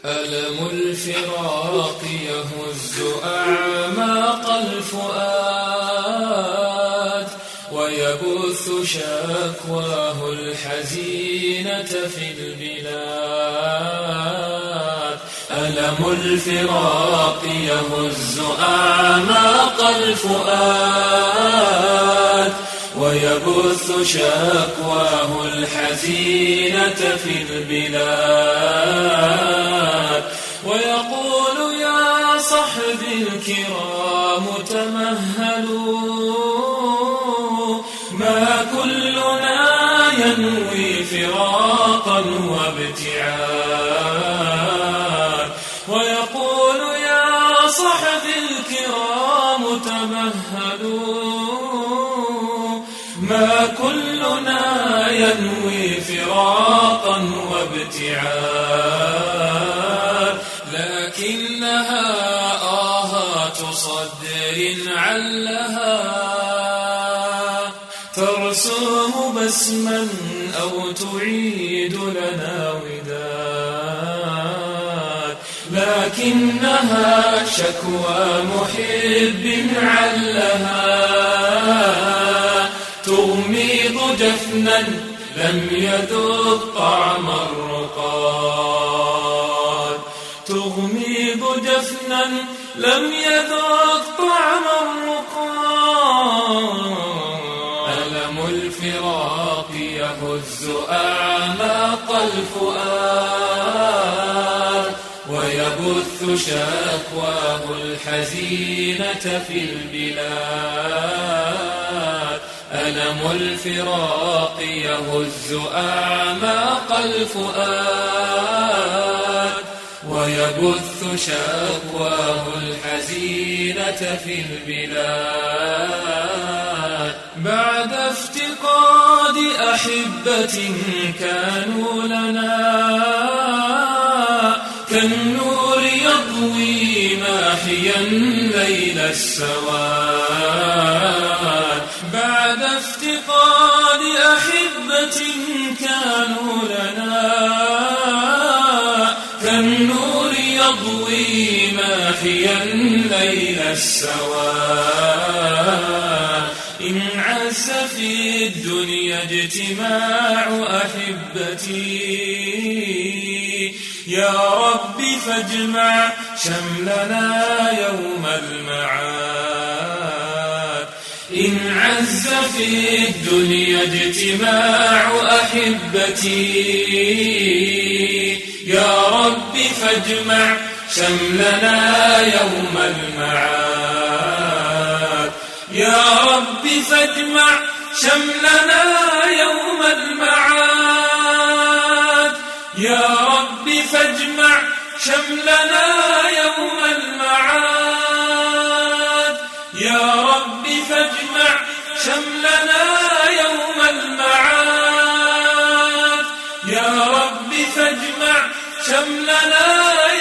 ألم الفراق يهز أعماق الفؤاد ويبث شكواه الحزينة في البلاد. ألم الفراق يهز أعماق الفؤاد ويبث شكواه الحزينة في البلاد. ويقول يا صحبي الكرام تمهلوا، ما كلنا ينوي فراقا وابتعاد. ويقول يا صحبي الكرام تمهلوا، ما كلنا ينوي فراقا وابتعاد. لكنها آهات صدر علها ترسم بسما أو تعيد لنا وداد. لكنها شكوى محب علها تغميض جفنا لم يذق طعم الرقاد. تغميض جفنا لم يذق طعم الرقاد. ألم الفراق يهز أعماق الفؤاد ويبث شكواه الحزينة في البلاد. ألم الفراق يهز أعماق الفؤاد ويبث شكواه الحزينة في البلاد. بعد افتقاد أحبة كانوا لنا كالنور يضوي ماحيا ليل السواد. بعد افتقاد أحبة كانوا لنا كالنور يضوي ماحيا ليل السواد. إن عز في الدنيا اجتماع أحبتي يا رب فاجمع شملنا يوم المعاد. إن عز في الدنيا اجتماع أحبتي يا رب فاجمع شملنا يوم المعاد. يا رب فاجمع شملنا يوم المعاد. يا رب فاجمع شملنا يوم المعاد. يا رب فاجمع شملنا يوم المعاد. يا رب فاجمع شملنا